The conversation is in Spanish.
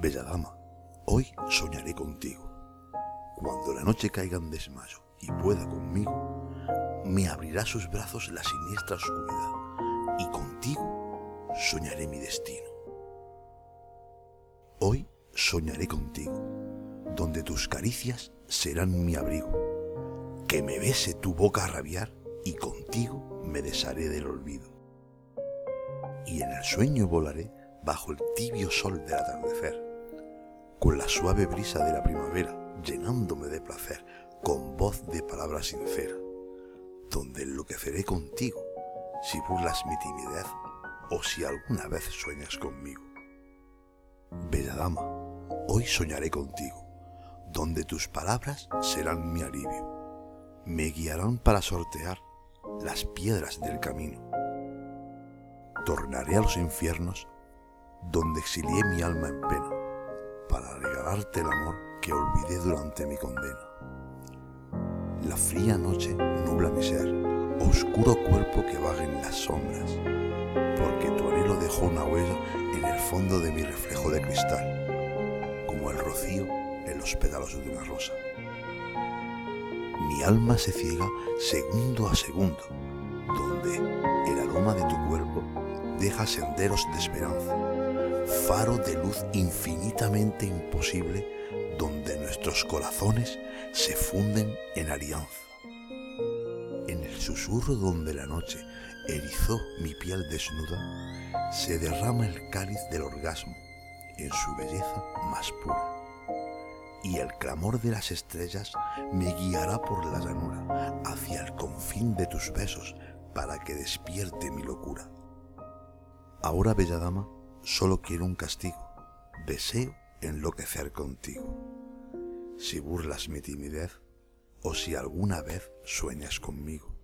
Bella dama, hoy soñaré contigo. Cuando la noche caiga en desmayo y pueda conmigo, me abrirá sus brazos la siniestra oscuridad y contigo soñaré mi destino. Hoy soñaré contigo, donde tus caricias serán mi abrigo, que me bese tu boca a rabiar y contigo me desharé del olvido. Y en el sueño volaré bajo el tibio sol del atardecer, con la suave brisa de la primavera llenándome de placer, con voz de palabra sincera, donde enloqueceré contigo si burlas mi timidez o si alguna vez sueñas conmigo. Bella dama, hoy soñaré contigo, donde tus palabras serán mi alivio, me guiarán para sortear las piedras del camino. Tornaré a los infiernos donde exilié mi alma en pena, para regalarte el amor que olvidé durante mi condena. La fría noche nubla mi ser, oscuro cuerpo que vaga en las sombras, porque tu anhelo dejó una huella en el fondo de mi reflejo de cristal, como el rocío en los pétalos de una rosa. Mi alma se ciega segundo a segundo, donde el aroma de tu cuerpo deja senderos de esperanza, faro de luz infinitamente imposible, donde nuestros corazones se funden en alianza. En el susurro donde la noche erizó mi piel desnuda, se derrama el cáliz del orgasmo en su belleza más pura. Y el clamor de las estrellas me guiará por la llanura hacia el confín de tus besos para que despierte mi locura. Ahora, bella dama, solo quiero un castigo, deseo enloquecer contigo. Si burlas mi timidez o si alguna vez sueñas conmigo.